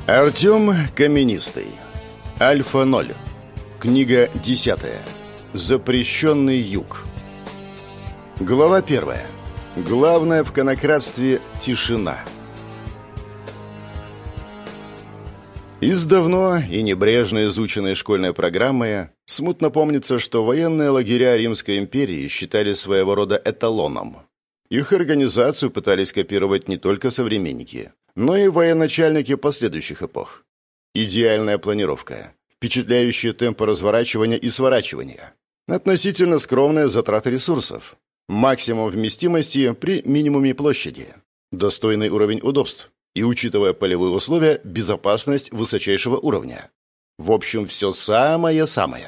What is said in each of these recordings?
Артем Каменистый. Альфа-0. Книга 10. Запрещенный юг. Глава 1. Главное в конократстве – тишина. Из давно и небрежно изученной школьной программы смутно помнится, что военные лагеря Римской империи считали своего рода эталоном. Их организацию пытались копировать не только современники, но и военачальники последующих эпох. Идеальная планировка, впечатляющие темпы разворачивания и сворачивания, относительно скромные затраты ресурсов, максимум вместимости при минимуме площади, достойный уровень удобств и, учитывая полевые условия, безопасность высочайшего уровня. В общем, все самое-самое.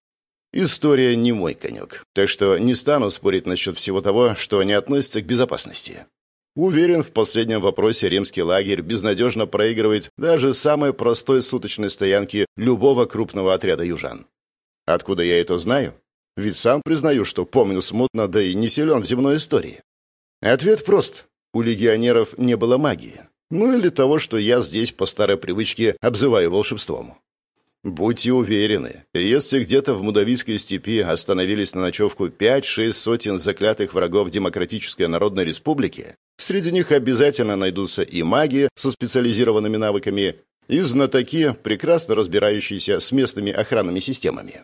История не мой конек, так что не стану спорить насчет всего того, что не относится к безопасности. Уверен, в последнем вопросе римский лагерь безнадежно проигрывает даже самой простой суточной стоянке любого крупного отряда южан. Откуда я это знаю? Ведь сам признаю, что помню смутно, да и не силен в земной истории. Ответ прост. У легионеров не было магии. Ну или того, что я здесь по старой привычке обзываю волшебством. Будьте уверены, если где-то в Мудавийской степи остановились на ночевку 5-6 сотен заклятых врагов Демократической Народной Республики, среди них обязательно найдутся и маги со специализированными навыками, и знатоки, прекрасно разбирающиеся с местными охранными системами.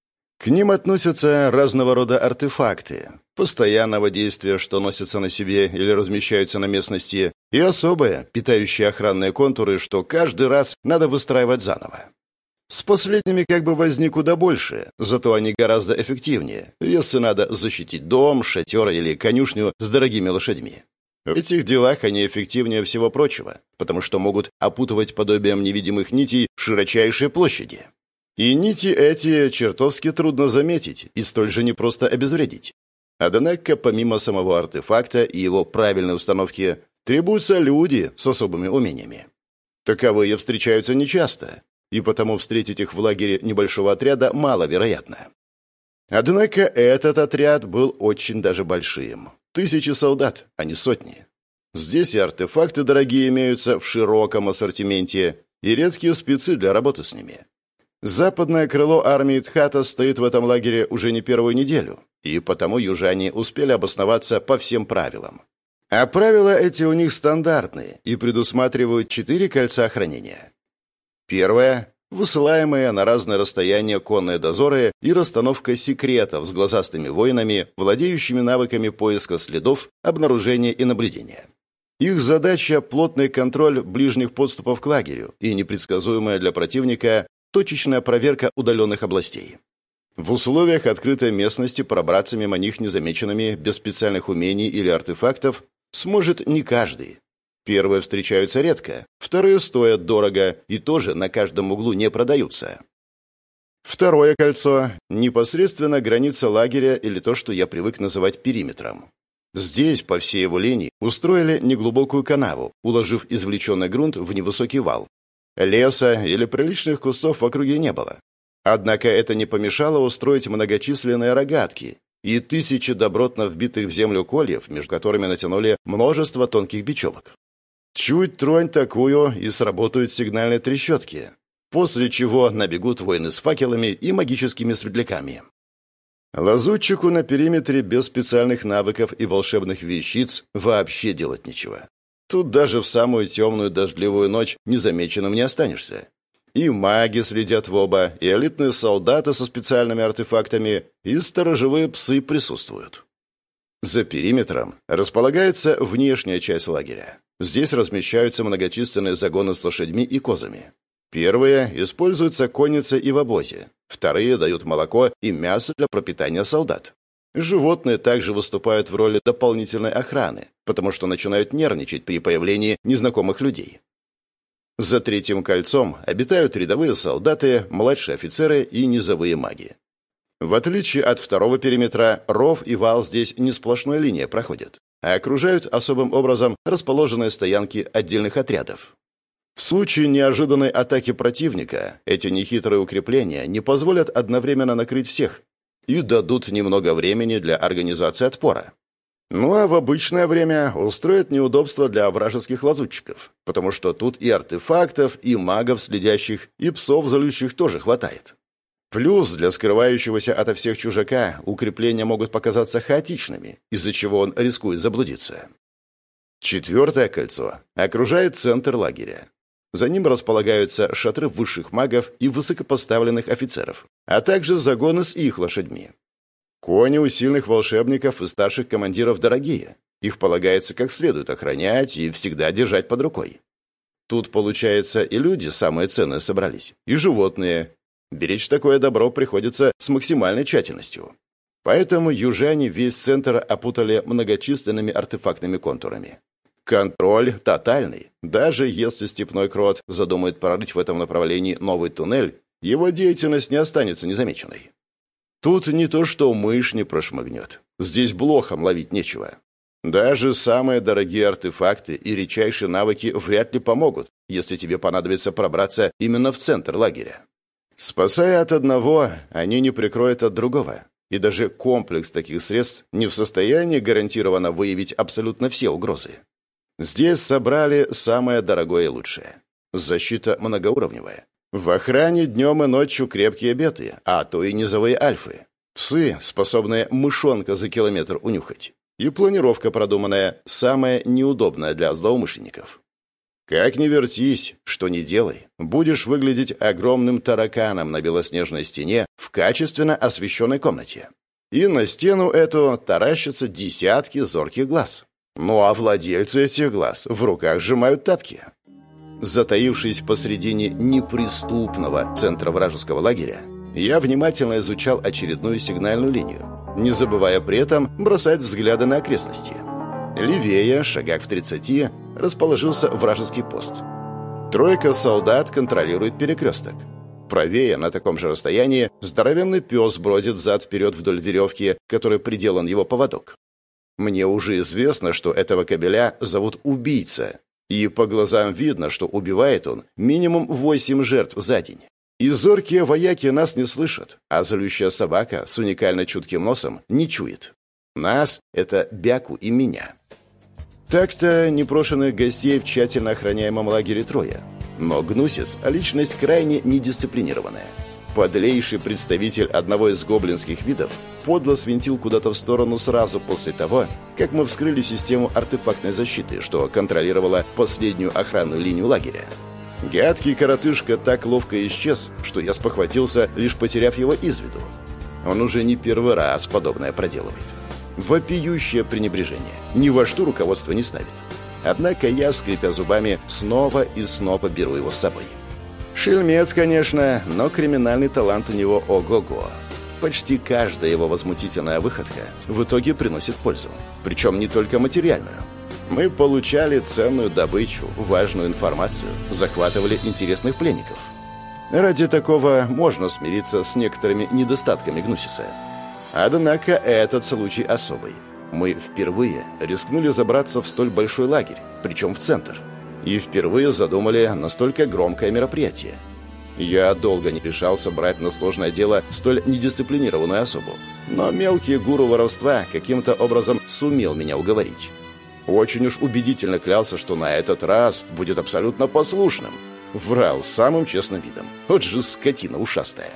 К ним относятся разного рода артефакты, постоянного действия, что носятся на себе или размещаются на местности, и особые, питающие охранные контуры, что каждый раз надо выстраивать заново. С последними как бы возник куда больше, зато они гораздо эффективнее, если надо защитить дом, шатер или конюшню с дорогими лошадьми. В этих делах они эффективнее всего прочего, потому что могут опутывать подобием невидимых нитей широчайшие площади. И нити эти чертовски трудно заметить и столь же непросто обезвредить. Однако, помимо самого артефакта и его правильной установки, требуются люди с особыми умениями. Таковые встречаются нечасто, и потому встретить их в лагере небольшого отряда маловероятно. Однако этот отряд был очень даже большим. 1000 солдат, а не сотни. Здесь и артефакты дорогие имеются в широком ассортименте, и редкие спецы для работы с ними. Западное крыло армии Тхата стоит в этом лагере уже не первую неделю, и потому южане успели обосноваться по всем правилам. А правила эти у них стандартные и предусматривают 4 кольца хранения. Первое – высылаемые на разное расстояние конные дозоры и расстановка секретов с глазастыми воинами, владеющими навыками поиска следов, обнаружения и наблюдения. Их задача – плотный контроль ближних подступов к лагерю и непредсказуемая для противника точечная проверка удаленных областей. В условиях открытой местности пробраться мимо них незамеченными, без специальных умений или артефактов, сможет не каждый. Первые встречаются редко, вторые стоят дорого и тоже на каждом углу не продаются. Второе кольцо – непосредственно граница лагеря или то, что я привык называть периметром. Здесь, по всей его линии, устроили неглубокую канаву, уложив извлеченный грунт в невысокий вал. Леса или приличных кустов в округе не было. Однако это не помешало устроить многочисленные рогатки и 1000 добротно вбитых в землю кольев, между которыми натянули множество тонких бечевок. Чуть тронь такую, и сработают сигнальные трещотки, после чего набегут воины с факелами и магическими светляками. Лазутчику на периметре без специальных навыков и волшебных вещиц вообще делать нечего. Тут даже в самую темную дождливую ночь незамеченным не останешься. И маги следят в оба, и элитные солдаты со специальными артефактами, и сторожевые псы присутствуют. За периметром располагается внешняя часть лагеря. Здесь размещаются многочисленные загоны с лошадьми и козами. Первые используются конницы и в обозе. Вторые дают молоко и мясо для пропитания солдат. Животные также выступают в роли дополнительной охраны, потому что начинают нервничать при появлении незнакомых людей. За третьим кольцом обитают рядовые солдаты, младшие офицеры и низовые маги. В отличие от второго периметра, ров и вал здесь не сплошной линией проходят, а окружают особым образом расположенные стоянки отдельных отрядов. В случае неожиданной атаки противника эти нехитрые укрепления не позволят одновременно накрыть всех и дадут немного времени для организации отпора. Ну а в обычное время устроят неудобства для вражеских лазутчиков, потому что тут и артефактов, и магов следящих, и псов залющих тоже хватает. Плюс для скрывающегося ото всех чужака укрепления могут показаться хаотичными, из-за чего он рискует заблудиться. Четвертое кольцо окружает центр лагеря. За ним располагаются шатры высших магов и высокопоставленных офицеров, а также загоны с их лошадьми. Кони у сильных волшебников и старших командиров дорогие. Их полагается как следует охранять и всегда держать под рукой. Тут, получается, и люди самые ценные собрались, и животные. Беречь такое добро приходится с максимальной тщательностью. Поэтому южане весь центр опутали многочисленными артефактными контурами. Контроль тотальный. Даже если степной крот задумает прорыть в этом направлении новый туннель, его деятельность не останется незамеченной. Тут не то что мышь не прошмыгнет. Здесь блохам ловить нечего. Даже самые дорогие артефакты и редчайшие навыки вряд ли помогут, если тебе понадобится пробраться именно в центр лагеря. Спасая от одного, они не прикроют от другого. И даже комплекс таких средств не в состоянии гарантированно выявить абсолютно все угрозы. Здесь собрали самое дорогое и лучшее. Защита многоуровневая. В охране днем и ночью крепкие беты, а то и низовые альфы. Псы, способные мышонка за километр унюхать. И планировка продуманная, самая неудобная для злоумышленников. Как ни вертись, что ни делай, будешь выглядеть огромным тараканом на белоснежной стене в качественно освещенной комнате. И на стену эту таращатся десятки зорких глаз. Ну а владельцы этих глаз в руках сжимают тапки. Затаившись посредине неприступного центра вражеского лагеря, я внимательно изучал очередную сигнальную линию, не забывая при этом бросать взгляды на окрестности. Левее, шагах в 30, расположился вражеский пост. Тройка солдат контролирует перекресток. Правее, на таком же расстоянии, здоровенный пес бродит взад-вперед вдоль веревки, которой приделан его поводок. Мне уже известно, что этого кобеля зовут Убийца, и по глазам видно, что убивает он минимум 8 жертв за день. И зоркие вояки нас не слышат, а злющая собака с уникально чутким носом не чует. Нас — это Бяку и меня. Так-то непрошенных гостей в тщательно охраняемом лагере трое. Но Гнусис — личность крайне недисциплинированная. Подлейший представитель одного из гоблинских видов подло свинтил куда-то в сторону сразу после того, как мы вскрыли систему артефактной защиты, что контролировала последнюю охранную линию лагеря. Гадкий коротышка так ловко исчез, что я спохватился, лишь потеряв его из виду. Он уже не первый раз подобное проделывает. Вопиющее пренебрежение. Ни во что руководство не ставит. Однако я, скрипя зубами, снова и снова беру его с собой. Шельмец, конечно, но криминальный талант у него ого-го. Почти каждая его возмутительная выходка в итоге приносит пользу. Причем не только материальную. Мы получали ценную добычу, важную информацию, захватывали интересных пленников. Ради такого можно смириться с некоторыми недостатками Гнусиса. Однако этот случай особый. Мы впервые рискнули забраться в столь большой лагерь, причем в центр. И впервые задумали настолько громкое мероприятие. Я долго не решался брать на сложное дело столь недисциплинированную особу. Но мелкий гуру воровства каким-то образом сумел меня уговорить. Очень уж убедительно клялся, что на этот раз будет абсолютно послушным. Врал самым честным видом. Вот же скотина ушастая.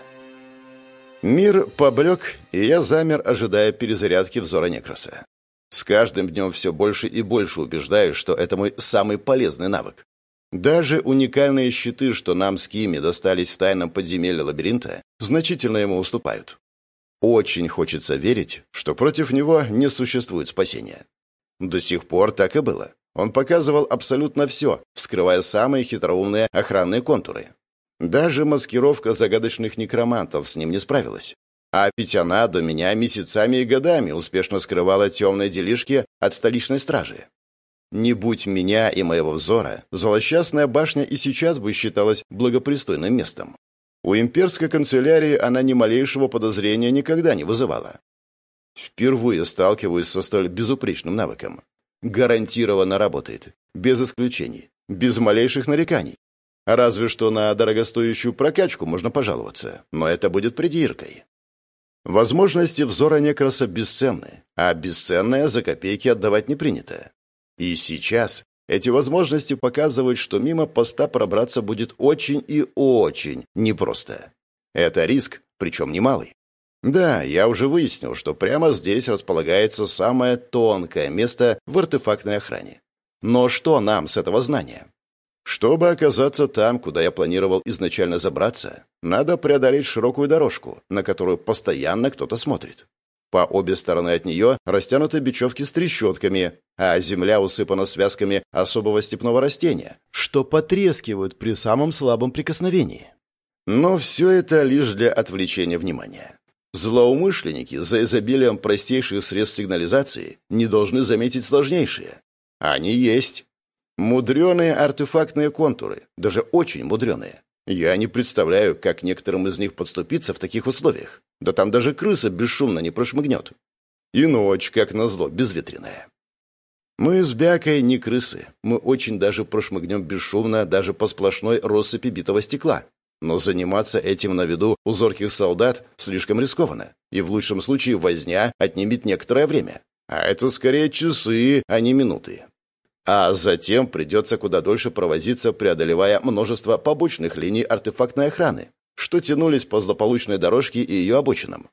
Мир поблек, и я замер, ожидая перезарядки взора Некроса. С каждым днем все больше и больше убеждаюсь, что это мой самый полезный навык. Даже уникальные щиты, что нам с Кими достались в тайном подземелье лабиринта, значительно ему уступают. Очень хочется верить, что против него не существует спасения. До сих пор так и было. Он показывал абсолютно все, вскрывая самые хитроумные охранные контуры. Даже маскировка загадочных некромантов с ним не справилась. А ведь она до меня месяцами и годами успешно скрывала темные делишки от столичной стражи. Не будь меня и моего взора, злосчастная башня и сейчас бы считалась благопристойным местом. У имперской канцелярии она ни малейшего подозрения никогда не вызывала. Впервые сталкиваюсь со столь безупречным навыком. Гарантированно работает, без исключений, без малейших нареканий. Разве что на дорогостоящую прокачку можно пожаловаться, но это будет придиркой. Возможности взора некраса бесценны, а бесценное за копейки отдавать не принято. И сейчас эти возможности показывают, что мимо поста пробраться будет очень и очень непросто. Это риск, причем немалый. Да, я уже выяснил, что прямо здесь располагается самое тонкое место в артефактной охране. Но что нам с этого знания? Чтобы оказаться там, куда я планировал изначально забраться, надо преодолеть широкую дорожку, на которую постоянно кто-то смотрит. По обе стороны от нее растянуты бечевки с трещотками, а земля усыпана связками особого степного растения, что потрескивают при самом слабом прикосновении. Но все это лишь для отвлечения внимания. Злоумышленники за изобилием простейших средств сигнализации не должны заметить сложнейшие. Они есть. Мудреные артефактные контуры, даже очень мудреные. Я не представляю, как некоторым из них подступиться в таких условиях. Да там даже крыса бесшумно не прошмыгнет. И ночь, как назло, безветренная. Мы с Бякой не крысы. Мы очень даже прошмыгнем бесшумно даже по сплошной россыпи битого стекла. Но заниматься этим на виду у зорких солдат слишком рискованно. И в лучшем случае возня отнимет некоторое время. А это скорее часы, а не минуты. А затем придется куда дольше провозиться, преодолевая множество побочных линий артефактной охраны, что тянулись по злополучной дорожке и ее обочинам.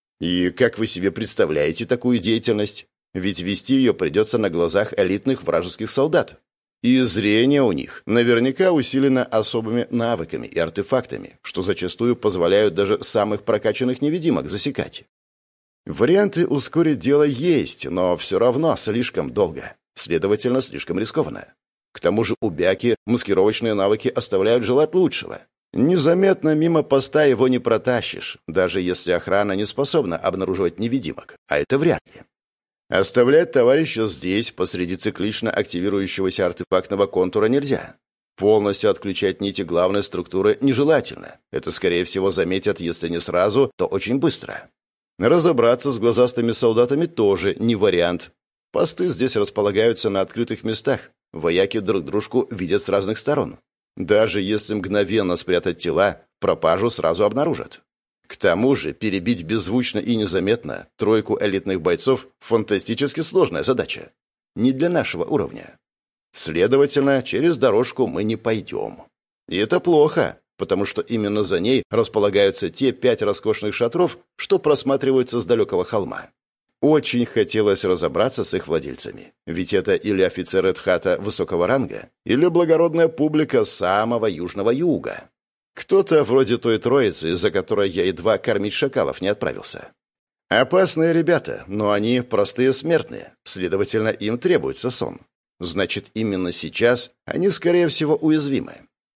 И как вы себе представляете такую деятельность? Ведь вести ее придется на глазах элитных вражеских солдат. И зрение у них наверняка усилено особыми навыками и артефактами, что зачастую позволяют даже самых прокачанных невидимок засекать. Варианты ускорить дело есть, но все равно слишком долго. Следовательно, слишком рискованно. К тому же у Бяки маскировочные навыки оставляют желать лучшего. Незаметно мимо поста его не протащишь, даже если охрана не способна обнаруживать невидимок, а это вряд ли. Оставлять товарища здесь, посреди циклично активирующегося артефактного контура, нельзя. Полностью отключать нити главной структуры нежелательно. Это, скорее всего, заметят, если не сразу, то очень быстро. Разобраться с глазастыми солдатами тоже не вариант. Посты здесь располагаются на открытых местах. Вояки друг дружку видят с разных сторон. Даже если мгновенно спрятать тела, пропажу сразу обнаружат. К тому же перебить беззвучно и незаметно тройку элитных бойцов – фантастически сложная задача. Не для нашего уровня. Следовательно, через дорожку мы не пойдем. И это плохо, потому что именно за ней располагаются те 5 роскошных шатров, что просматриваются с далекого холма. Очень хотелось разобраться с их владельцами, ведь это или офицеры Тхата высокого ранга, или благородная публика самого южного юга. Кто-то вроде той троицы, из-за которой я едва кормить шакалов не отправился. Опасные ребята, но они простые смертные, следовательно, им требуется сон. Значит, именно сейчас они, скорее всего, уязвимы.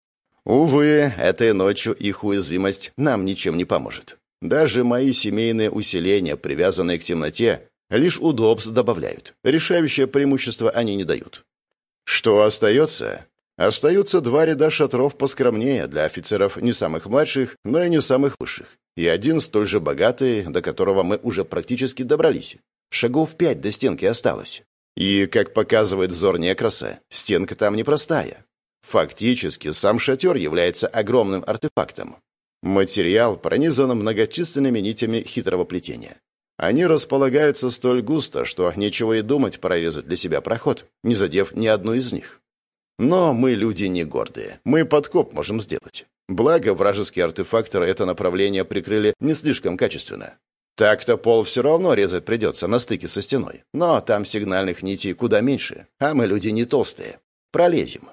Увы, этой ночью их уязвимость нам ничем не поможет. Даже мои семейные усиления, привязанные к темноте, лишь удобств добавляют. Решающее преимущество они не дают. Что остается? Остаются 2 ряда шатров поскромнее для офицеров не самых младших, но и не самых высших. И один столь же богатый, до которого мы уже практически добрались. Шагов 5 до стенки осталось. И, как показывает взор некраса, стенка там непростая. Фактически, сам шатер является огромным артефактом. Материал пронизан многочисленными нитями хитрого плетения. Они располагаются столь густо, что нечего и думать прорезать для себя проход, не задев ни одну из них. Но мы люди не гордые. Мы подкоп можем сделать. Благо, вражеские артефакторы это направление прикрыли не слишком качественно. Так-то пол все равно резать придется на стыке со стеной. Но там сигнальных нитей куда меньше, а мы люди не толстые. Пролезем.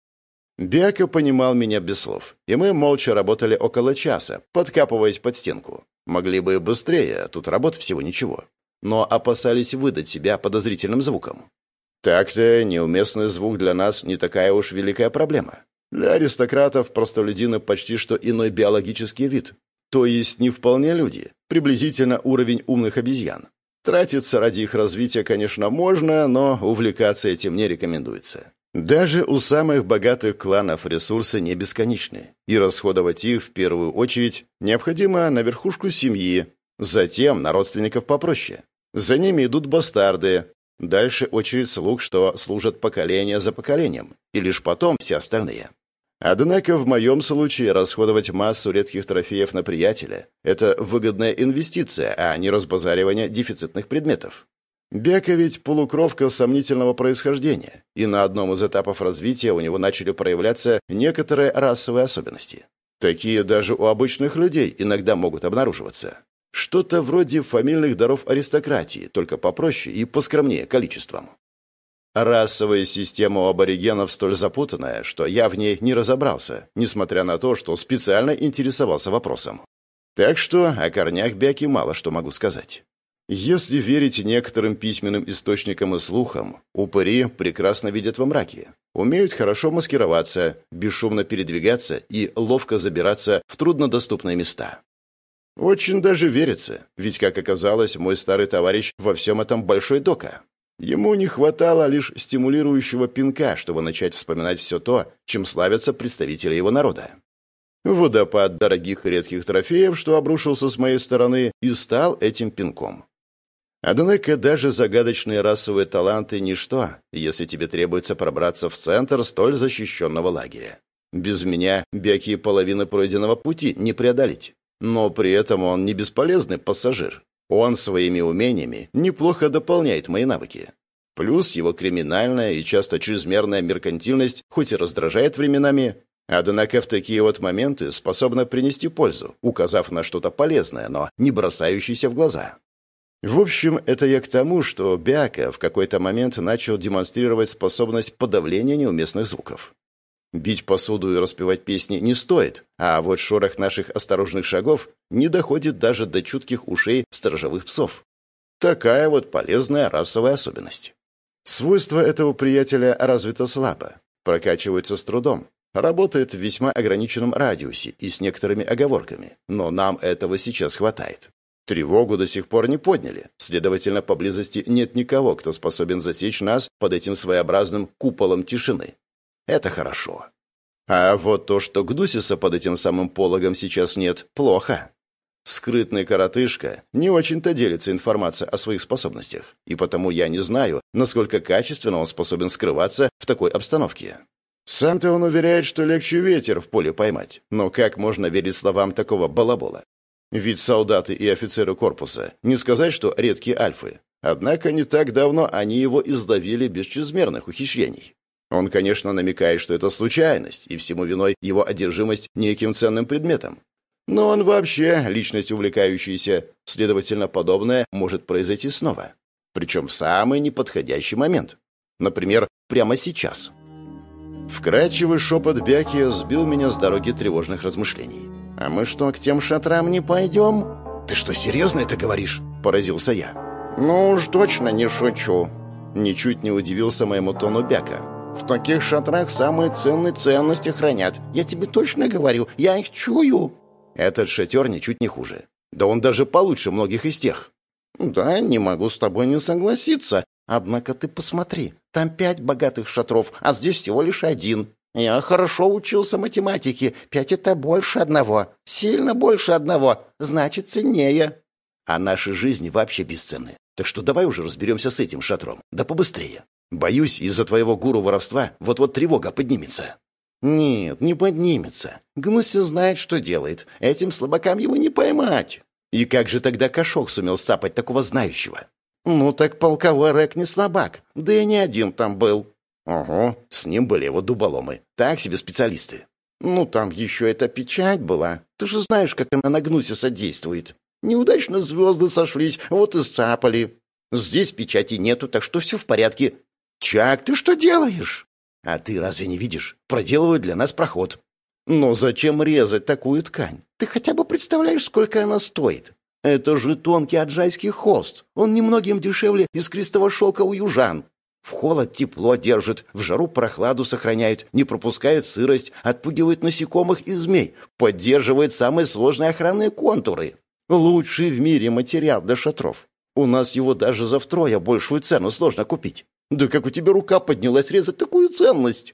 Бяка понимал меня без слов, и мы молча работали около часа, подкапываясь под стенку. Могли бы быстрее, тут работ всего ничего. Но опасались выдать себя подозрительным звуком. Так-то неуместный звук для нас не такая уж великая проблема. Для аристократов простолюдины почти что иной биологический вид. То есть не вполне люди, приблизительно уровень умных обезьян. Тратиться ради их развития, конечно, можно, но увлекаться этим не рекомендуется. Даже у самых богатых кланов ресурсы не бесконечны, и расходовать их в первую очередь необходимо на верхушку семьи, затем на родственников попроще. За ними идут бастарды. Дальше очередь слуг, что служат поколение за поколением, и лишь потом все остальные. Однако в моем случае расходовать массу редких трофеев на приятеля — это выгодная инвестиция, а не разбазаривание дефицитных предметов. Бяка ведь полукровка сомнительного происхождения, и на одном из этапов развития у него начали проявляться некоторые расовые особенности. Такие даже у обычных людей иногда могут обнаруживаться. Что-то вроде фамильных даров аристократии, только попроще и поскромнее количеством. Расовая система у аборигенов столь запутанная, что я в ней не разобрался, несмотря на то, что специально интересовался вопросом. Так что о корнях Бяки мало что могу сказать. Если верить некоторым письменным источникам и слухам, упыри прекрасно видят во мраке, умеют хорошо маскироваться, бесшумно передвигаться и ловко забираться в труднодоступные места. Очень даже верится, ведь, как оказалось, мой старый товарищ во всем этом большой дока. Ему не хватало лишь стимулирующего пинка, чтобы начать вспоминать все то, чем славятся представители его народа. Водопад дорогих и редких трофеев, что обрушился с моей стороны, и стал этим пинком. Однако даже загадочные расовые таланты – ничто, если тебе требуется пробраться в центр столь защищенного лагеря. Без меня Бяки половины пройденного пути не преодолеть. Но при этом он не бесполезный пассажир. Он своими умениями неплохо дополняет мои навыки. Плюс его криминальная и часто чрезмерная меркантильность хоть и раздражает временами, однако в такие вот моменты способна принести пользу, указав на что-то полезное, но не бросающееся в глаза. В общем, это я к тому, что Бяка в какой-то момент начал демонстрировать способность подавления неуместных звуков. Бить посуду и распевать песни не стоит, а вот шорох наших осторожных шагов не доходит даже до чутких ушей сторожевых псов. Такая вот полезная расовая особенность. Свойство этого приятеля развито слабо, прокачивается с трудом, работает в весьма ограниченном радиусе и с некоторыми оговорками, но нам этого сейчас хватает. Тревогу до сих пор не подняли, следовательно, поблизости нет никого, кто способен засечь нас под этим своеобразным куполом тишины. Это хорошо. А вот то, что Гнусиса под этим самым пологом сейчас нет, плохо. Скрытный коротышка не очень-то делится информацией о своих способностях, и потому я не знаю, насколько качественно он способен скрываться в такой обстановке. Сам-то он уверяет, что легче ветер в поле поймать, но как можно верить словам такого балабола? Ведь солдаты и офицеры корпуса, не сказать, что редкие альфы, однако не так давно они его изловили без чрезмерных ухищрений. Он, конечно, намекает, что это случайность, и всему виной его одержимость неким ценным предметом. Но он вообще личность увлекающаяся, следовательно, подобное может произойти снова. Причем в самый неподходящий момент. Например, прямо сейчас. Вкрадчивый шепот Бяки сбил меня с дороги тревожных размышлений. «А мы что, к тем шатрам не пойдем?» «Ты что, серьезно это говоришь?» – поразился я. «Ну уж точно не шучу». Ничуть не удивился моему тону Бяка. «В таких шатрах самые ценные ценности хранят. Я тебе точно говорю, я их чую». Этот шатер ничуть не хуже. Да он даже получше многих из тех. «Да, не могу с тобой не согласиться. Однако ты посмотри, там 5 богатых шатров, а здесь всего лишь 1. Я хорошо учился математике. 5 — это больше 1. Сильно больше 1. Значит, ценнее. А наши жизни вообще бесценны. Так что давай уже разберемся с этим шатром. Да побыстрее. Боюсь, из-за твоего гуру воровства вот-вот тревога поднимется». «Нет, не поднимется. Гнуся знает, что делает. Этим слабакам его не поймать». «И как же тогда Кошок сумел сцапать такого знающего?» «Ну так полковой рэк не слабак. Да и не один там был». «Ого, с ним были его дуболомы. Так себе специалисты». «Ну там еще эта печать была. Ты же знаешь, как она на Гнусиса действует. Неудачно звезды сошлись, вот и сцапали. Здесь печати нету, так что все в порядке». «Чак, ты что делаешь?» «А ты разве не видишь? Проделывают для нас проход». «Но зачем резать такую ткань? Ты хотя бы представляешь, сколько она стоит? Это же тонкий аджайский хост. Он немногим дешевле искристого шелка у южан. В холод тепло держит, в жару прохладу сохраняет, не пропускает сырость, отпугивает насекомых и змей, поддерживает самые сложные охранные контуры. Лучший в мире материал для шатров. У нас его даже за втрое большую цену сложно купить. Да как у тебя рука поднялась резать такую ценность?»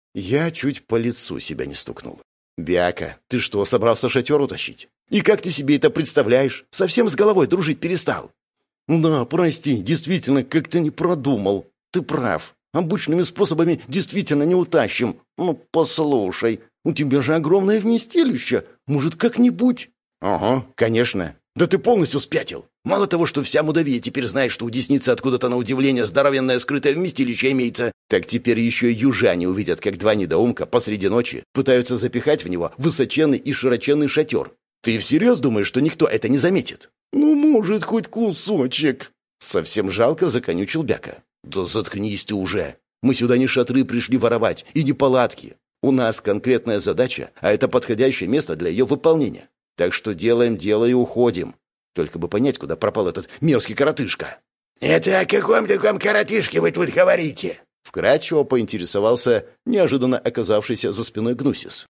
Я чуть по лицу себя не стукнул. «Бяка, ты что, собрался шатер утащить? И как ты себе это представляешь? Совсем с головой дружить перестал?» «Да, прости, действительно, как-то не продумал. Ты прав. Обычными способами действительно не утащим. Ну, послушай, У тебя же огромное вместилище. Может, как-нибудь?» «Ага, конечно. Да ты полностью спятил. Мало того, что вся Мудавия теперь знает, что у Десницы откуда-то на удивление здоровенное скрытое вместилище имеется, так теперь еще и южане увидят, как два недоумка посреди ночи пытаются запихать в него высоченный и широченный шатер. Ты всерьез думаешь, что никто это не заметит?» «Ну, может, хоть кусочек». Совсем жалко, законючил Бяка. «Да заткнись ты уже. Мы сюда не шатры пришли воровать и не палатки. У нас конкретная задача, а это подходящее место для ее выполнения. Так что делаем дело и уходим. Только бы понять, куда пропал этот мерзкий коротышка». «Это о каком таком коротышке вы тут говорите?» Вкратчиво поинтересовался неожиданно оказавшийся за спиной Гнусис.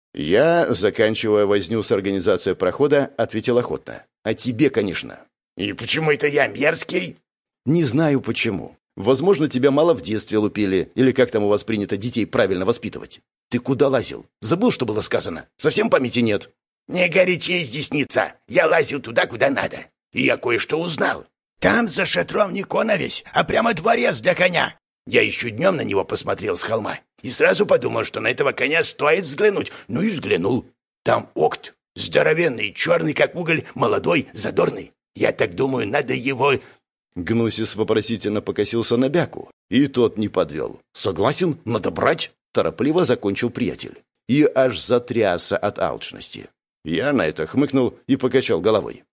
Я, заканчивая возню с организацией прохода, ответил охотно. «А тебе, конечно». «И почему это я мерзкий?» «Не знаю почему. Возможно, тебя мало в детстве лупили, или как там у вас принято детей правильно воспитывать. Ты куда лазил? Забыл, что было сказано? Совсем памяти нет?» «Не горячись, Десница. Я лазил туда, куда надо. И я кое-что узнал. Там за шатром не коновесь, а прямо дворец для коня. Я еще днем на него посмотрел с холма и сразу подумал, что на этого коня стоит взглянуть. Ну и взглянул. Там окт. Здоровенный, черный, как уголь, молодой, задорный. Я так думаю, надо его...» Гнусис вопросительно покосился на Бяку, и тот не подвел. «Согласен, надо брать», — торопливо закончил приятель. И аж затрясся от алчности. Я на это хмыкнул и покачал головой.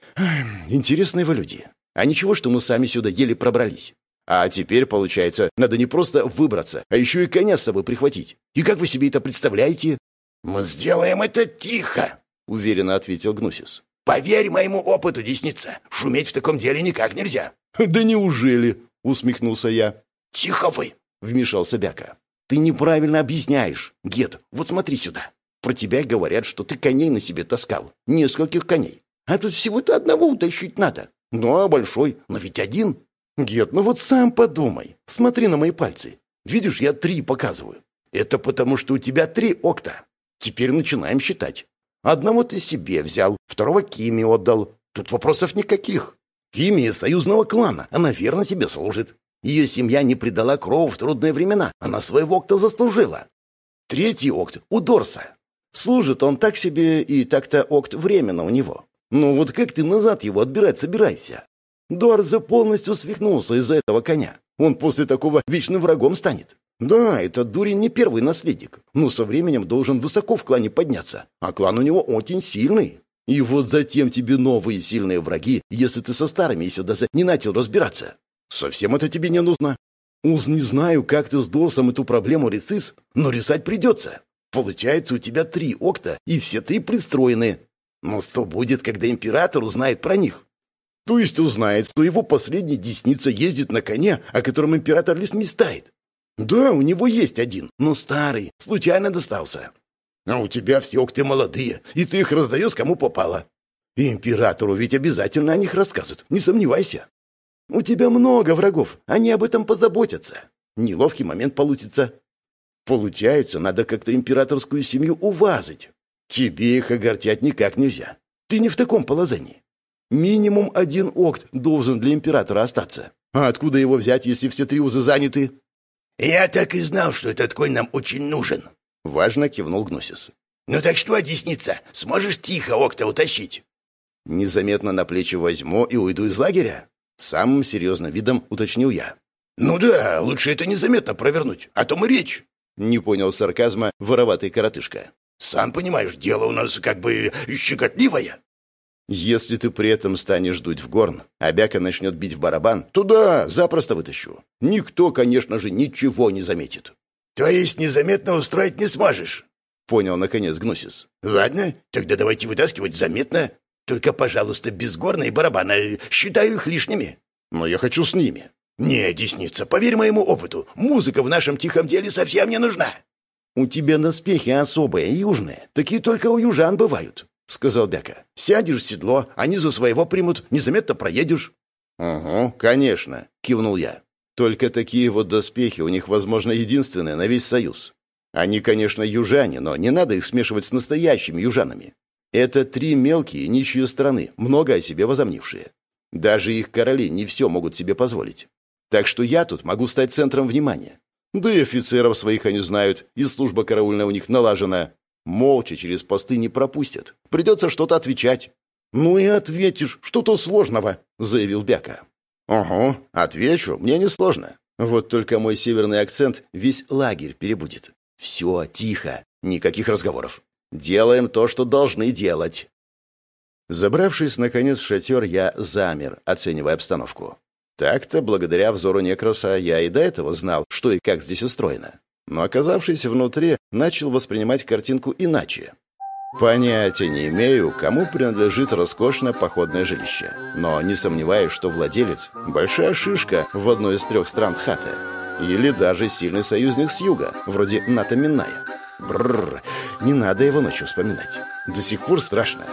«Интересные вы люди. А ничего, что мы сами сюда еле пробрались. А теперь, получается, надо не просто выбраться, а еще и коня с собой прихватить. И как вы себе это представляете?» «Мы сделаем это тихо», — уверенно ответил Гнусис. «Поверь моему опыту, Десница. Шуметь в таком деле никак нельзя». «Да неужели?» — усмехнулся я. «Тихо вы!» — вмешался Бяка. «Ты неправильно объясняешь. Гет, вот смотри сюда. Про тебя говорят, что ты коней на себе таскал. Нескольких коней. А тут всего-то одного утащить надо. Ну, а большой, но ведь один. Гет, ну вот сам подумай. Смотри на мои пальцы. Видишь, я 3 показываю. Это потому, что у тебя 3 окта. Теперь начинаем считать. Одного ты себе взял, второго Кими отдал. Тут вопросов никаких. Кими из союзного клана, она верно тебе служит. Ее семья не предала крову в трудные времена, она своего окта заслужила. 3-й окт у Дорса. Служит он так себе, и так-то окт временно у него. Ну вот как ты назад его отбирать собираешься? Дорзе полностью свихнулся из-за этого коня. Он после такого вечным врагом станет. Да, этот дурень не первый наследник, но со временем должен высоко в клане подняться, а клан у него очень сильный. И вот затем тебе новые сильные враги, если ты со старыми еще даже не начал разбираться. Совсем это тебе не нужно. Уж не знаю, как ты с Дорсом эту проблему решишь, но решать придется. Получается, у тебя 3 окта, и все 3 пристроены. Но что будет, когда император узнает про них? То есть узнает, что его последняя Десница ездит на коне, о котором император лишь мечтает. Да, у него есть один, но старый, случайно достался. А у тебя все окты молодые, и ты их раздаешь кому попало. И императору ведь обязательно о них расскажут, не сомневайся. У тебя много врагов, они об этом позаботятся. Неловкий момент получится. Получается, надо как-то императорскую семью уважить. Тебе их огорчать никак нельзя. Ты не в таком положении. Минимум 1 окт должен для императора остаться. А откуда его взять, если все 3 узы заняты? «Я так и знал, что этот конь нам очень нужен», — важно кивнул Гнусис. «Ну так что, Десница, сможешь тихо окта утащить?» «Незаметно на плечи возьму и уйду из лагеря?» Самым серьезным видом уточнил я. «Ну да, лучше это незаметно провернуть, а то мы речь». Не понял сарказма вороватый коротышка. «Сам понимаешь, дело у нас как бы щекотливое». «Если ты при этом станешь дуть в горн, а Бяка начнет бить в барабан, туда запросто вытащу. Никто, конечно же, ничего не заметит». «То есть незаметно устроить не сможешь?» Понял, наконец, Гнусис. «Ладно, тогда давайте вытаскивать заметно. Только, пожалуйста, без горна и барабана. Считаю их лишними». «Но я хочу с ними». «Не, Десница, поверь моему опыту, музыка в нашем тихом деле совсем не нужна». «У тебя доспехи особые, южные. Такие только у южан бывают», — сказал Бяка. «Сядешь в седло, они за своего примут, незаметно проедешь». «Угу, конечно», — кивнул я. «Только такие вот доспехи у них, возможно, единственные на весь Союз. Они, конечно, южане, но не надо их смешивать с настоящими южанами. Это 3 мелкие нищие страны, много о себе возомнившие. Даже их короли не все могут себе позволить. Так что я тут могу стать центром внимания. Да и офицеров своих они знают, и служба караульная у них налажена. Молча через посты не пропустят. Придется что-то отвечать». «Ну и ответишь, что-то сложного», — заявил Бяка. «Ого, отвечу, мне несложно. Вот только мой северный акцент весь лагерь перебудет. Все, тихо, никаких разговоров. Делаем то, что должны делать». Забравшись, наконец, в шатер, я замер, оценивая обстановку. Так-то, благодаря взору Некроса, я и до этого знал, что и как здесь устроено. Но, оказавшись внутри, начал воспринимать картинку иначе. Понятия не имею, кому принадлежит роскошное походное жилище. Но не сомневаюсь, что владелец – большая шишка в одной из 3 стран Тхата. Или даже сильный союзник с юга, вроде Ната Минная. Бррр, не надо его ночью вспоминать. До сих пор страшно.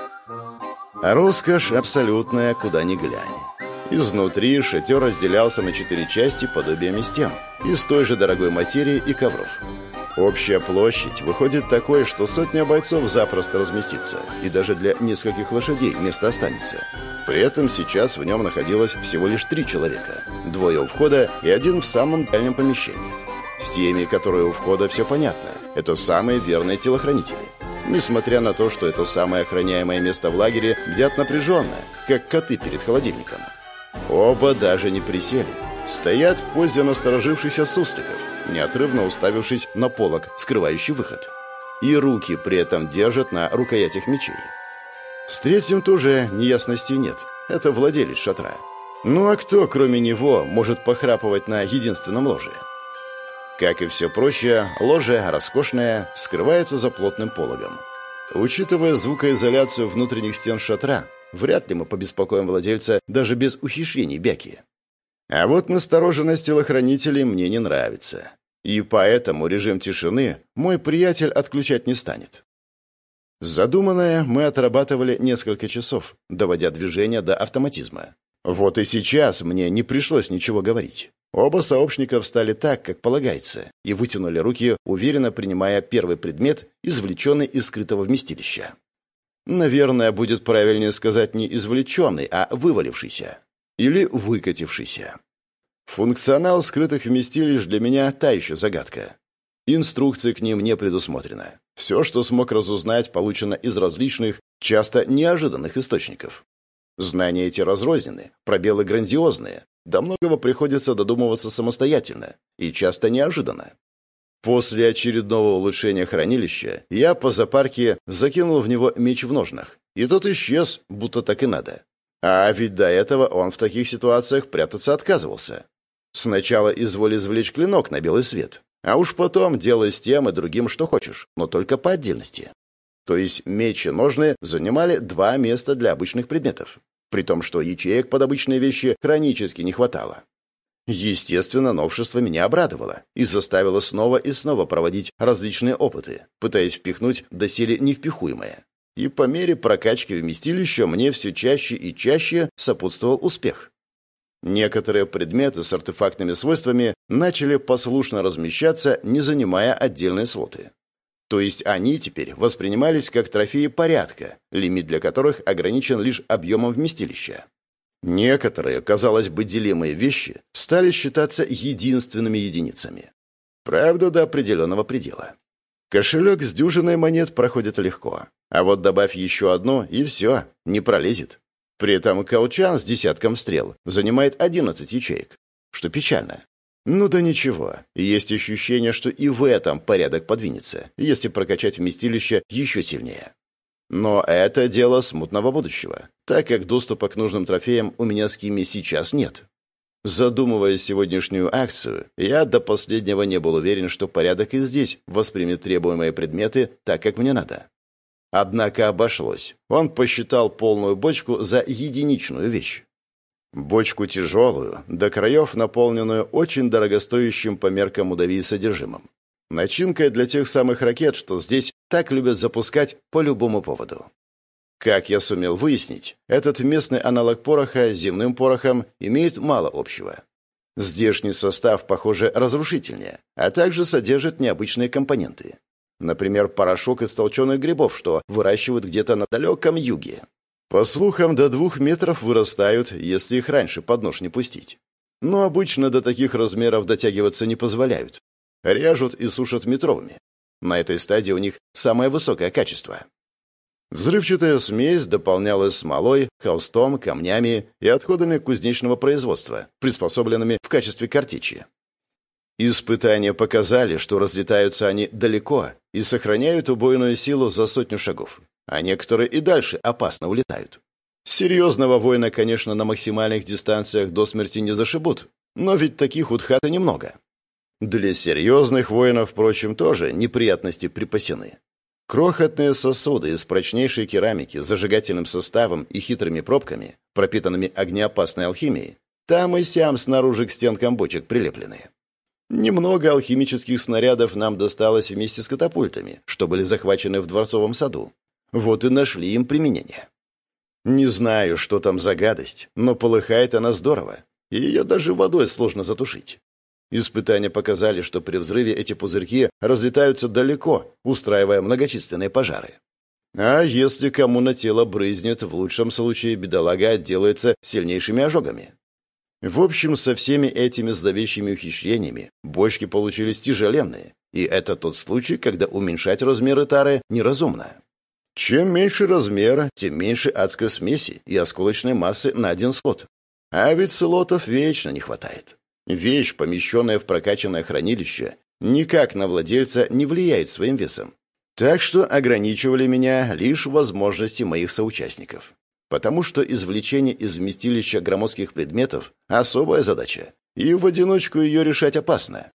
А роскошь абсолютная, куда ни глянь. Изнутри шатер разделялся на 4 части подобиями стен, из той же дорогой материи и ковров. Общая площадь выходит такой, что сотня бойцов запросто разместится, и даже для нескольких лошадей место останется. При этом сейчас в нем находилось всего лишь 3 человека. 2 у входа и 1 в самом дальнем помещении. С теми, которые у входа, все понятно. Это самые верные телохранители. Несмотря на то, что это самое охраняемое место в лагере, бдят напряженно, как коты перед холодильником. Оба даже не присели. Стоят в позе насторожившихся сусликов, неотрывно уставившись на полог, скрывающий выход. И руки при этом держат на рукоятях мечей. С третьим тоже неясностей нет. Это владелец шатра. Ну а кто, кроме него, может похрапывать на единственном ложе? Как и все прочее, ложе роскошное, скрывается за плотным пологом. Учитывая звукоизоляцию внутренних стен шатра, вряд ли мы побеспокоим владельца даже без ухищрений Бяки. А вот настороженность телохранителей мне не нравится. И поэтому режим тишины мой приятель отключать не станет. Задуманное мы отрабатывали несколько часов, доводя движение до автоматизма. Вот и сейчас мне не пришлось ничего говорить. Оба сообщника встали так, как полагается, и вытянули руки, уверенно принимая первый предмет, извлеченный из скрытого вместилища. Наверное, будет правильнее сказать не извлеченный, а вывалившийся. Или выкатившийся. Функционал скрытых вместилищ для меня та еще загадка. Инструкции к ним не предусмотрено. Все, что смог разузнать, получено из различных, часто неожиданных источников. Знания эти разрознены, пробелы грандиозные, до многого приходится додумываться самостоятельно и часто неожиданно. После очередного улучшения хранилища я по запарке закинул в него меч в ножнах, и тот исчез, будто так и надо. А ведь до этого он в таких ситуациях прятаться отказывался. Сначала изволь извлечь клинок на белый свет, а уж потом делай с тем и другим, что хочешь, но только по отдельности. То есть меч и ножны занимали 2 места для обычных предметов, при том, что ячеек под обычные вещи хронически не хватало. Естественно, новшество меня обрадовало и заставило снова и снова проводить различные опыты, пытаясь впихнуть доселе невпихуемое. И по мере прокачки вместилища мне все чаще и чаще сопутствовал успех. Некоторые предметы с артефактными свойствами начали послушно размещаться, не занимая отдельные слоты. То есть они теперь воспринимались как трофеи порядка, лимит для которых ограничен лишь объемом вместилища. Некоторые, казалось бы, делимые вещи стали считаться единственными единицами. Правда, до определенного предела. Кошелек с дюжиной монет проходит легко, а вот добавь еще одну, и все, не пролезет. При этом колчан с десятком стрел занимает 11 ячеек, что печально. Ну да ничего, есть ощущение, что и в этом порядок подвинется, если прокачать вместилище еще сильнее. Но это дело смутного будущего, так как доступа к нужным трофеям у меня с Кими сейчас нет. Задумывая сегодняшнюю акцию, я до последнего не был уверен, что порядок и здесь воспримет требуемые предметы так, как мне надо. Однако обошлось. Он посчитал полную бочку за единичную вещь. Бочку тяжелую, до краев наполненную очень дорогостоящим по меркам Удавии содержимым. Начинкой для тех самых ракет, что здесь так любят запускать по любому поводу. Как я сумел выяснить, этот местный аналог пороха с земным порохом имеет мало общего. Здешний состав, похоже, разрушительнее, а также содержит необычные компоненты. Например, порошок из толченых грибов, что выращивают где-то на далеком юге. По слухам, до 2 метров вырастают, если их раньше под нож не пустить. Но обычно до таких размеров дотягиваться не позволяют. режут и сушат метровыми. На этой стадии у них самое высокое качество. Взрывчатая смесь дополнялась смолой, холстом, камнями и отходами кузнечного производства, приспособленными в качестве картечи. Испытания показали, что разлетаются они далеко и сохраняют убойную силу за 100 шагов, а некоторые и дальше опасно улетают. Серьезного воина, конечно, на максимальных дистанциях до смерти не зашибут, но ведь таких у Тхата немного. Для серьезных воинов, впрочем, тоже неприятности припасены. Крохотные сосуды из прочнейшей керамики с зажигательным составом и хитрыми пробками, пропитанными огнеопасной алхимией, там и сям снаружи к стенкам бочек прилеплены. Немного алхимических снарядов нам досталось вместе с катапультами, что были захвачены в Дворцовом саду. Вот и нашли им применение. Не знаю, что там за гадость, но полыхает она здорово, и ее даже водой сложно затушить. Испытания показали, что при взрыве эти пузырьки разлетаются далеко, устраивая многочисленные пожары. А если кому на тело брызнет, в лучшем случае бедолага отделается сильнейшими ожогами. В общем, со всеми этими зловещими ухищрениями бочки получились тяжеленные, и это тот случай, когда уменьшать размеры тары неразумно. Чем меньше размера, тем меньше адской смеси и осколочной массы на один слот. А ведь слотов вечно не хватает. Вещь, помещенная в прокачанное хранилище, никак на владельца не влияет своим весом. Так что ограничивали меня лишь возможности моих соучастников. Потому что извлечение из вместилища громоздких предметов – особая задача, и в одиночку ее решать опасно.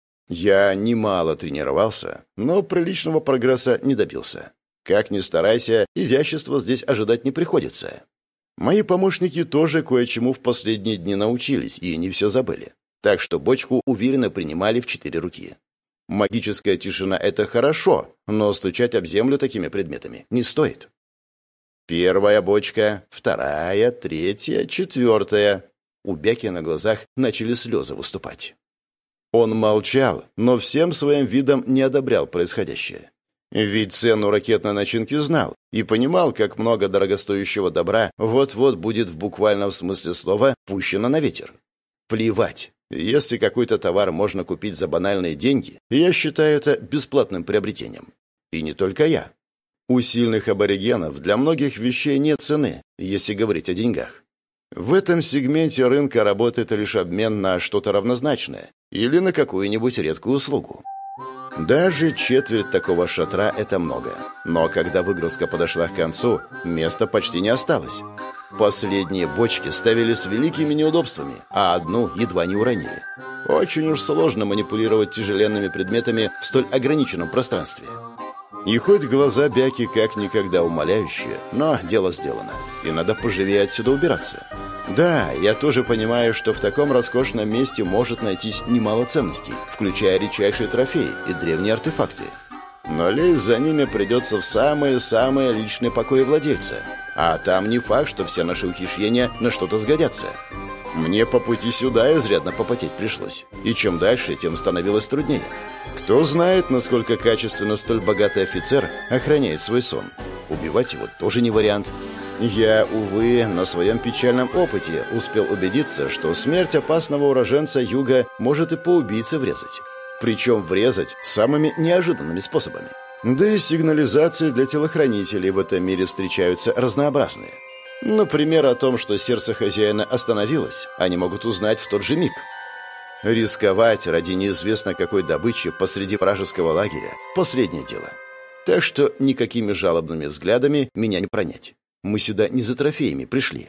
Я немало тренировался, но приличного прогресса не добился. Как ни старайся, изящества здесь ожидать не приходится. Мои помощники тоже кое-чему в последние дни научились и не все забыли. Так что бочку уверенно принимали в 4 руки. Магическая тишина – это хорошо, но стучать об землю такими предметами не стоит. Первая бочка, вторая, третья, четвертая. У Бяки на глазах начали слезы выступать. Он молчал, но всем своим видом не одобрял происходящее. Ведь цену ракетной начинки знал и понимал, как много дорогостоящего добра вот-вот будет в буквальном смысле слова пущено на ветер. Плевать. Если какой-то товар можно купить за банальные деньги, я считаю это бесплатным приобретением. И не только я. У сильных аборигенов для многих вещей нет цены, если говорить о деньгах. В этом сегменте рынка работает лишь обмен на что-то равнозначное или на какую-нибудь редкую услугу. Даже четверть такого шатра – это много. Но когда выгрузка подошла к концу, места почти не осталось. Последние бочки ставили с великими неудобствами, а одну едва не уронили. Очень уж сложно манипулировать тяжеленными предметами в столь ограниченном пространстве. И хоть глаза Бяки как никогда умоляющие, но дело сделано, и надо поживее отсюда убираться. Да, я тоже понимаю, что в таком роскошном месте может найтись немало ценностей, включая редчайшие трофеи и древние артефакты. Но лезть за ними придется в самые-самые личные покои владельца. А там не факт, что все наши ухищрения на что-то сгодятся. Мне по пути сюда изрядно попотеть пришлось. И чем дальше, тем становилось труднее. Кто знает, насколько качественно столь богатый офицер охраняет свой сон. Убивать его тоже не вариант. Я, увы, на своем печальном опыте успел убедиться, что смерть опасного уроженца юга может и по убийце врезать. Причем врезать самыми неожиданными способами. Да и сигнализации для телохранителей в этом мире встречаются разнообразные. Например, о том, что сердце хозяина остановилось, они могут узнать в тот же миг. Рисковать ради неизвестно какой добычи посреди вражеского лагеря – последнее дело. Так что никакими жалобными взглядами меня не пронять. Мы сюда не за трофеями пришли.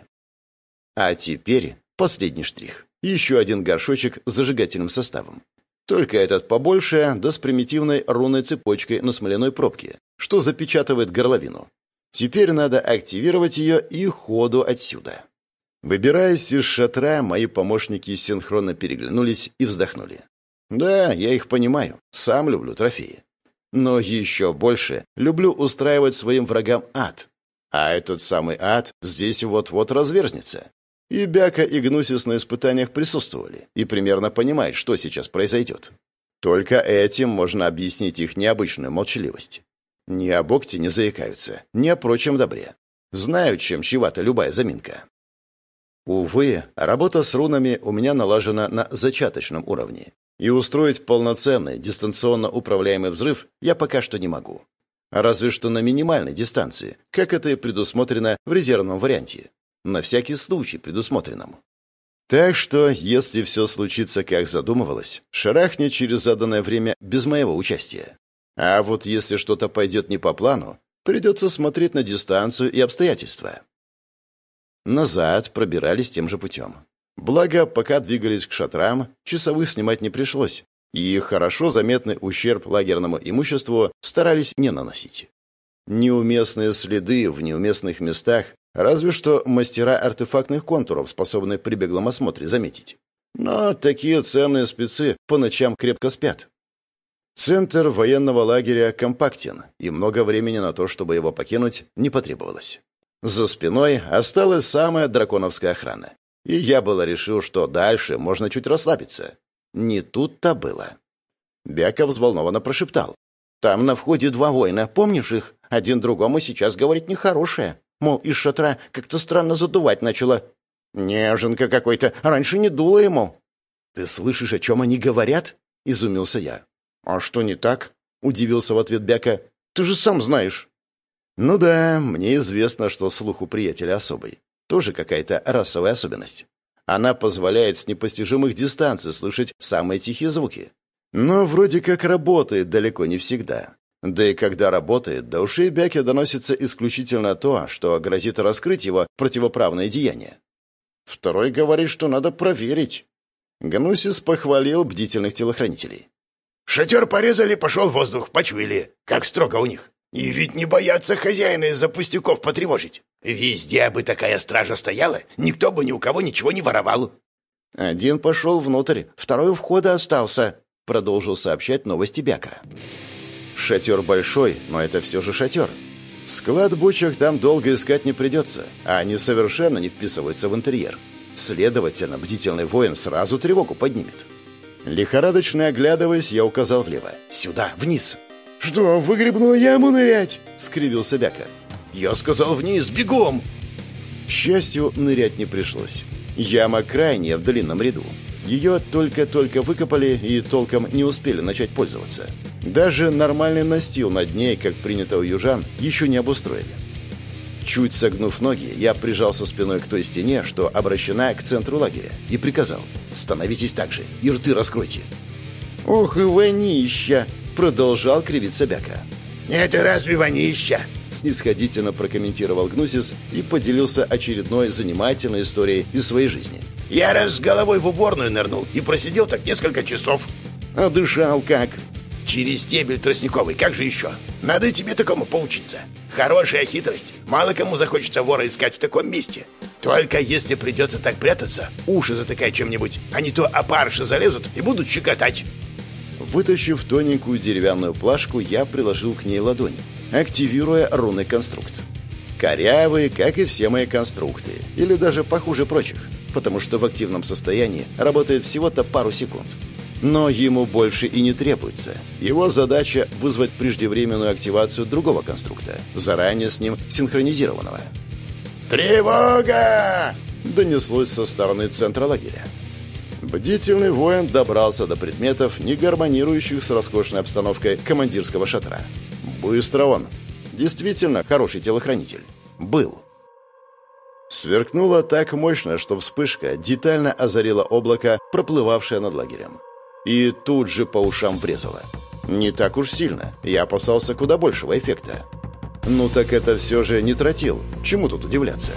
А теперь последний штрих. Еще один горшочек с зажигательным составом. Только этот побольше, да с примитивной рунной цепочкой на смоляной пробке, что запечатывает горловину. Теперь надо активировать ее и ходу отсюда. Выбираясь из шатра, мои помощники синхронно переглянулись и вздохнули. Да, я их понимаю, сам люблю трофеи. Но еще больше люблю устраивать своим врагам ад. А этот самый ад здесь вот-вот разверзнется. И Бяка, и Гнусис на испытаниях присутствовали и примерно понимают, что сейчас произойдет. Только этим можно объяснить их необычную молчаливость. Ни о Бокте не заикаются, ни о прочем добре. Знают, чем чревата любая заминка. Увы, работа с рунами у меня налажена на зачаточном уровне. И устроить полноценный, дистанционно управляемый взрыв я пока что не могу. Разве что на минимальной дистанции, как это и предусмотрено в резервном варианте. На всякий случай предусмотренном. Так что, если все случится, как задумывалось, шарахнет через заданное время без моего участия. А вот если что-то пойдет не по плану, придется смотреть на дистанцию и обстоятельства. Назад пробирались тем же путем. Благо, пока двигались к шатрам, часовых снимать не пришлось, и хорошо заметный ущерб лагерному имуществу старались не наносить. Неуместные следы в неуместных местах разве что мастера артефактных контуров способны при беглом осмотре заметить. Но такие ценные спецы по ночам крепко спят. Центр военного лагеря компактен, и много времени на то, чтобы его покинуть, не потребовалось. За спиной осталась самая драконовская охрана. И я было решил, что дальше можно чуть расслабиться. Не тут-то было. Бяка взволнованно прошептал. «Там на входе 2 воина, помнишь их? Один другому сейчас говорит нехорошее. Мол, из шатра как-то странно задувать начало. Неженка какой-то, раньше не дуло ему». «Ты слышишь, о чем они говорят?» — изумился я. «А что не так?» — удивился в ответ Бяка. «Ты же сам знаешь». «Ну да, мне известно, что слух у приятеля особый. Тоже какая-то расовая особенность. Она позволяет с непостижимых дистанций слышать самые тихие звуки. Но вроде как работает далеко не всегда. Да и когда работает, до ушей Бяки доносится исключительно то, что грозит раскрыть его противоправное деяние. Второй говорит, что надо проверить». Гнусис похвалил бдительных телохранителей. «Шатер порезали, пошел воздух, почуяли. Как строго у них. И ведь не боятся хозяина из-за пустяков потревожить. Везде бы такая стража стояла, никто бы ни у кого ничего не воровал». «Один пошел внутрь, второй у входа остался», — продолжил сообщать новости Бяка. Шатер большой, но это все же шатер. Склад бочек там долго искать не придется, а они совершенно не вписываются в интерьер. Следовательно, бдительный воин сразу тревогу поднимет. Лихорадочно оглядываясь, я указал влево. «Сюда, вниз!» «Что, в выгребную яму нырять?» — скривился Бяка. «Я сказал вниз, бегом!» К счастью, нырять не пришлось. Яма крайняя в длинном ряду. Ее только-только выкопали и толком не успели начать пользоваться. Даже нормальный настил над ней, как принято у южан, еще не обустроили. Чуть согнув ноги, я прижался спиной к той стене, что обращена к центру лагеря, и приказал: «Становитесь так же и рты раскройте». «Ох и вонища!» — продолжал кривиться Бяка. «Это разве вонища?» — снисходительно прокомментировал Гнусис и поделился очередной занимательной историей из своей жизни. «Я раз с головой в уборную нырнул и просидел так несколько часов». «А дышал как?» «Через стебель тростниковый, как же еще? Надо тебе такому поучиться. Хорошая хитрость. Мало кому захочется вора искать в таком месте. Только если придется так прятаться, уши затыкай чем-нибудь, а не то опарыши залезут и будут щекотать». Вытащив тоненькую деревянную плашку, я приложил к ней ладонь, активируя рунный конструкт. Корявый, как и все мои конструкты, или даже похуже прочих, потому что в активном состоянии работает всего-то пару секунд. Но ему больше и не требуется. Его задача — вызвать преждевременную активацию другого конструкта, заранее с ним синхронизированного. «Тревога!» — донеслось со стороны центра лагеря. Бдительный воин добрался до предметов, не гармонирующих с роскошной обстановкой командирского шатра. Быстро он. Действительно хороший телохранитель. Был. Сверкнуло так мощно, что вспышка детально озарила облако, проплывавшее над лагерем. И тут же по ушам врезало. Не так уж сильно. Я опасался куда большего эффекта. Ну так это все же не тротил. Чему тут удивляться?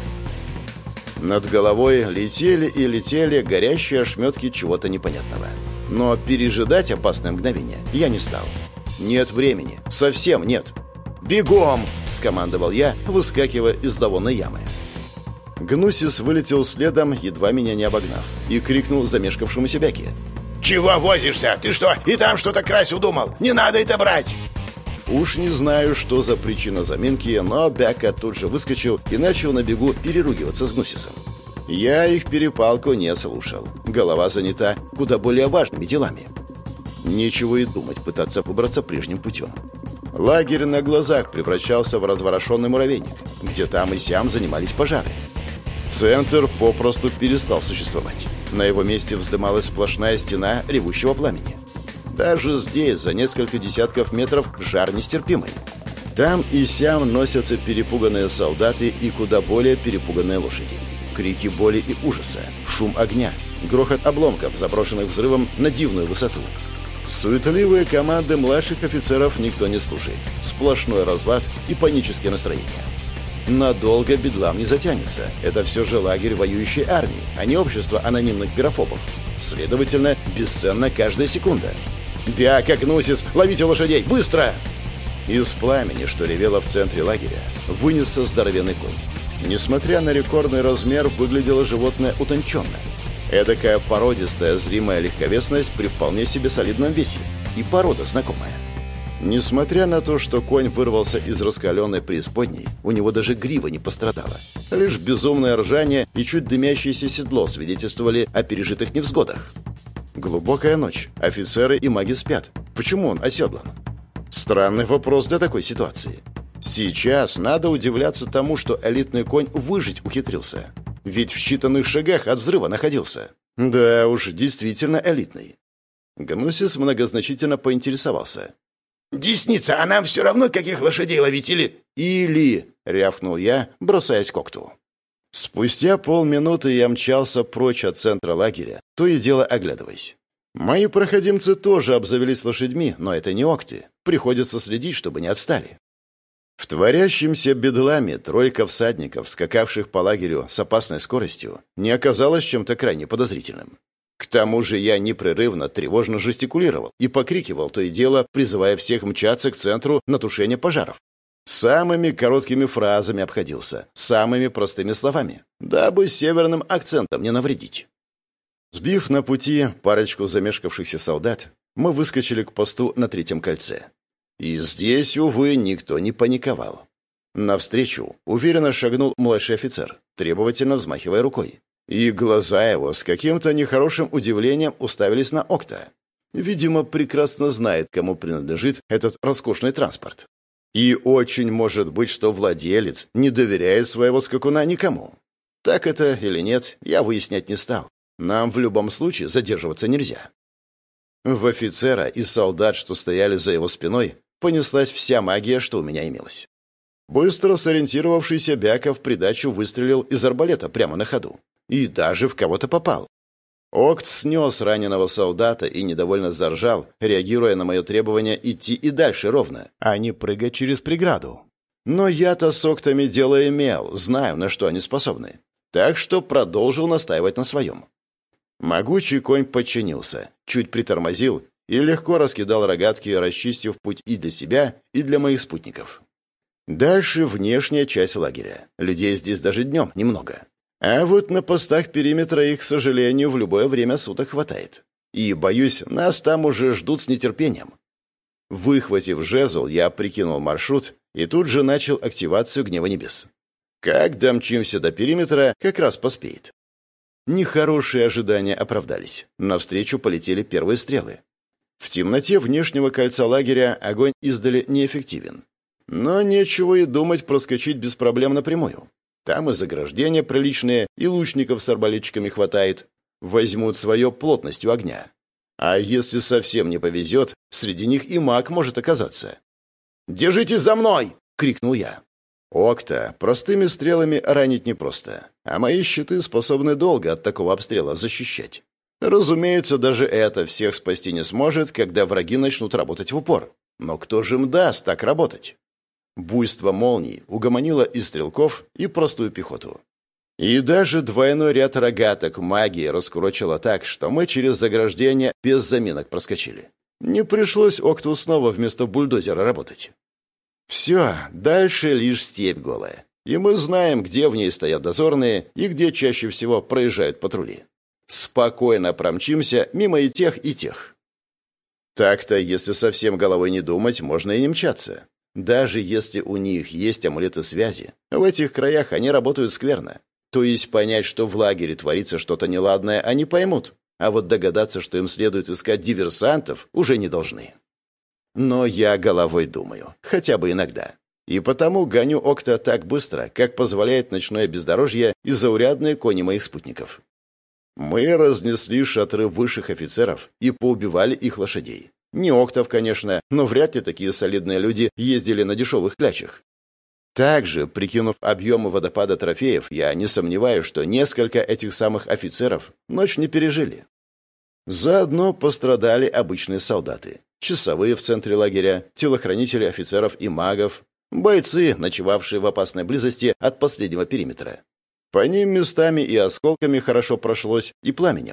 Над головой летели и летели горящие ошметки чего-то непонятного. Но пережидать опасное мгновение я не стал. Нет времени. Совсем нет. «Бегом!» — скомандовал я, выскакивая из зловонной ямы. Гнусис вылетел следом, едва меня не обогнав, и крикнул замешкавшемуся Бяке: «Чего возишься? Ты что, и там что-то красть удумал? Не надо это брать!» Уж не знаю, что за причина заминки, но Бяка тут же выскочил и начал на бегу переругиваться с Гнусисом. Я их перепалку не слушал. Голова занята куда более важными делами. Нечего и думать пытаться выбраться прежним путем. Лагерь на глазах превращался в разворошенный муравейник, где там и сям занимались пожары. Центр попросту перестал существовать. На его месте вздымалась сплошная стена ревущего пламени. Даже здесь, за несколько десятков метров, жар нестерпимый. Там и сям носятся перепуганные солдаты и куда более перепуганные лошади. Крики боли и ужаса, шум огня, грохот обломков, заброшенных взрывом на дивную высоту. Суетливые команды младших офицеров никто не слушает. Сплошной разлад и панические настроения. Надолго бедлам не затянется. Это все же лагерь воюющей армии, а не общество анонимных пирофобов. Следовательно, бесценна каждая секунда. «Биака, Гнусис, ловите лошадей! Быстро!» Из пламени, что ревело в центре лагеря, вынесся здоровенный конь. Несмотря на рекордный размер, выглядело животное утонченно. Эдакая породистая, зримая легковесность при вполне себе солидном весе. И порода знакомая. Несмотря на то, что конь вырвался из раскаленной преисподней, у него даже грива не пострадала. Лишь безумное ржание и чуть дымящееся седло свидетельствовали о пережитых невзгодах. Глубокая ночь. Офицеры и маги спят. Почему он оседлан? Странный вопрос для такой ситуации. Сейчас надо удивляться тому, что элитный конь выжить ухитрился. Ведь в считанных шагах от взрыва находился. Да уж, действительно элитный. Гнусис многозначительно поинтересовался. «Десница, а нам все равно, каких лошадей ловить или...» «Или...» — рявкнул я, бросаясь к Окту. Спустя полминуты я мчался прочь от центра лагеря, то и дело оглядываясь. Мои проходимцы тоже обзавелись лошадьми, но это не Окты. Приходится следить, чтобы не отстали. В творящемся бедламе тройка всадников, скакавших по лагерю с опасной скоростью, не оказалась чем-то крайне подозрительным. К тому же я непрерывно тревожно жестикулировал и покрикивал то и дело, призывая всех мчаться к центру на тушение пожаров. Самыми короткими фразами обходился, самыми простыми словами, дабы северным акцентом не навредить. Сбив на пути парочку замешкавшихся солдат, мы выскочили к посту на третьем кольце. И здесь, увы, никто не паниковал. Навстречу уверенно шагнул младший офицер, требовательно взмахивая рукой. И глаза его с каким-то нехорошим удивлением уставились на Окта. Видимо, прекрасно знает, кому принадлежит этот роскошный транспорт. И очень может быть, что владелец не доверяет своего скакуна никому. Так это или нет, я выяснять не стал. Нам в любом случае задерживаться нельзя. В офицера и солдат, что стояли за его спиной, понеслась вся магия, что у меня имелась. Быстро сориентировавшийся Бяка в придачу выстрелил из арбалета прямо на ходу. И даже в кого-то попал. Окт снес раненого солдата и недовольно заржал, реагируя на мое требование идти и дальше ровно, а не прыгать через преграду. Но я-то с Октами дело имел, знаю, на что они способны. Так что продолжил настаивать на своем. Могучий конь подчинился, чуть притормозил и легко раскидал рогатки, расчистив путь и для себя, и для моих спутников. Дальше внешняя часть лагеря. Людей здесь даже днем немного. А вот на постах периметра их, к сожалению, в любое время суток хватает. И, боюсь, нас там уже ждут с нетерпением. Выхватив жезл, я прикинул маршрут и тут же начал активацию Гнева Небес. Как домчимся до периметра, как раз поспеет. Нехорошие ожидания оправдались. Навстречу полетели первые стрелы. В темноте внешнего кольца лагеря огонь издали неэффективен. Но нечего и думать проскочить без проблем напрямую. Там и заграждения приличные, и лучников с арбалетчиками хватает. Возьмут свое плотностью огня. А если совсем не повезет, среди них и маг может оказаться. «Держитесь за мной!» — крикнул я. Окта простыми стрелами ранить непросто, а мои щиты способны долго от такого обстрела защищать. Разумеется, даже это всех спасти не сможет, когда враги начнут работать в упор. Но кто же им даст так работать? Буйство молний угомонило и стрелков, и простую пехоту. И даже двойной ряд рогаток магии раскурочило так, что мы через заграждение без заминок проскочили. Не пришлось Окту снова вместо бульдозера работать. Все, дальше лишь степь голая. И мы знаем, где в ней стоят дозорные и где чаще всего проезжают патрули. Спокойно промчимся мимо и тех, и тех. Так-то, если совсем головой не думать, можно и не мчаться. Даже если у них есть амулеты связи, в этих краях они работают скверно. То есть понять, что в лагере творится что-то неладное, они поймут. А вот догадаться, что им следует искать диверсантов, уже не должны. Но я головой думаю, хотя бы иногда. И потому гоню Окта так быстро, как позволяет ночное бездорожье и заурядные кони моих спутников. Мы разнесли шатры высших офицеров и поубивали их лошадей. Не Октов, конечно, но вряд ли такие солидные люди ездили на дешевых клячах. Также, прикинув объемы водопада трофеев, я не сомневаюсь, что несколько этих самых офицеров ночь не пережили. Заодно пострадали обычные солдаты, часовые в центре лагеря, телохранители офицеров и магов, бойцы, ночевавшие в опасной близости от последнего периметра. По ним местами и осколками хорошо прошлось, и пламенем.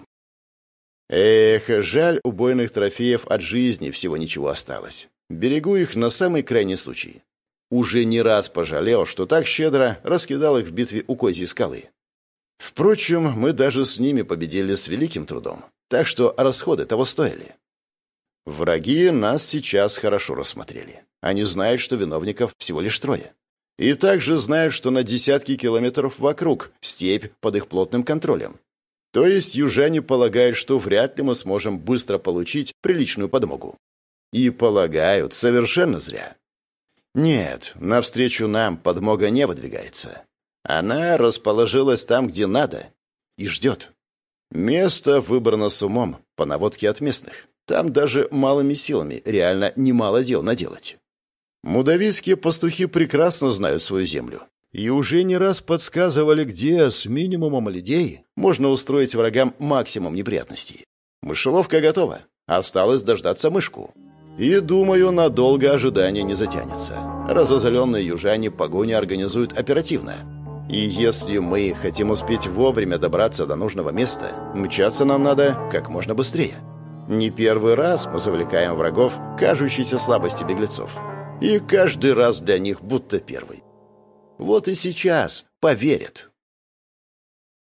Эх, жаль, убойных трофеев от жизни всего ничего осталось. Берегу их на самый крайний случай. Уже не раз пожалел, что так щедро раскидал их в битве у Козьей скалы. Впрочем, мы даже с ними победили с великим трудом, так что расходы того стоили. Враги нас сейчас хорошо рассмотрели. Они знают, что виновников всего лишь 3. И также знают, что на десятки километров вокруг степь под их плотным контролем. То есть южане полагают, что вряд ли мы сможем быстро получить приличную подмогу. И полагают совершенно зря. Нет, навстречу нам подмога не выдвигается. Она расположилась там, где надо, и ждет. Место выбрано с умом, по наводке от местных. Там даже малыми силами реально немало дел наделать. Мудавийские пастухи прекрасно знают свою землю. И уже не раз подсказывали, где с минимумом людей можно устроить врагам максимум неприятностей. Мышеловка готова. Осталось дождаться мышку. И, думаю, надолго ожидание не затянется. Разозленные южане погоню организуют оперативно. И если мы хотим успеть вовремя добраться до нужного места, мчаться нам надо как можно быстрее. Не первый раз мы завлекаем врагов кажущейся слабостью беглецов. И каждый раз для них будто первый. Вот и сейчас поверят.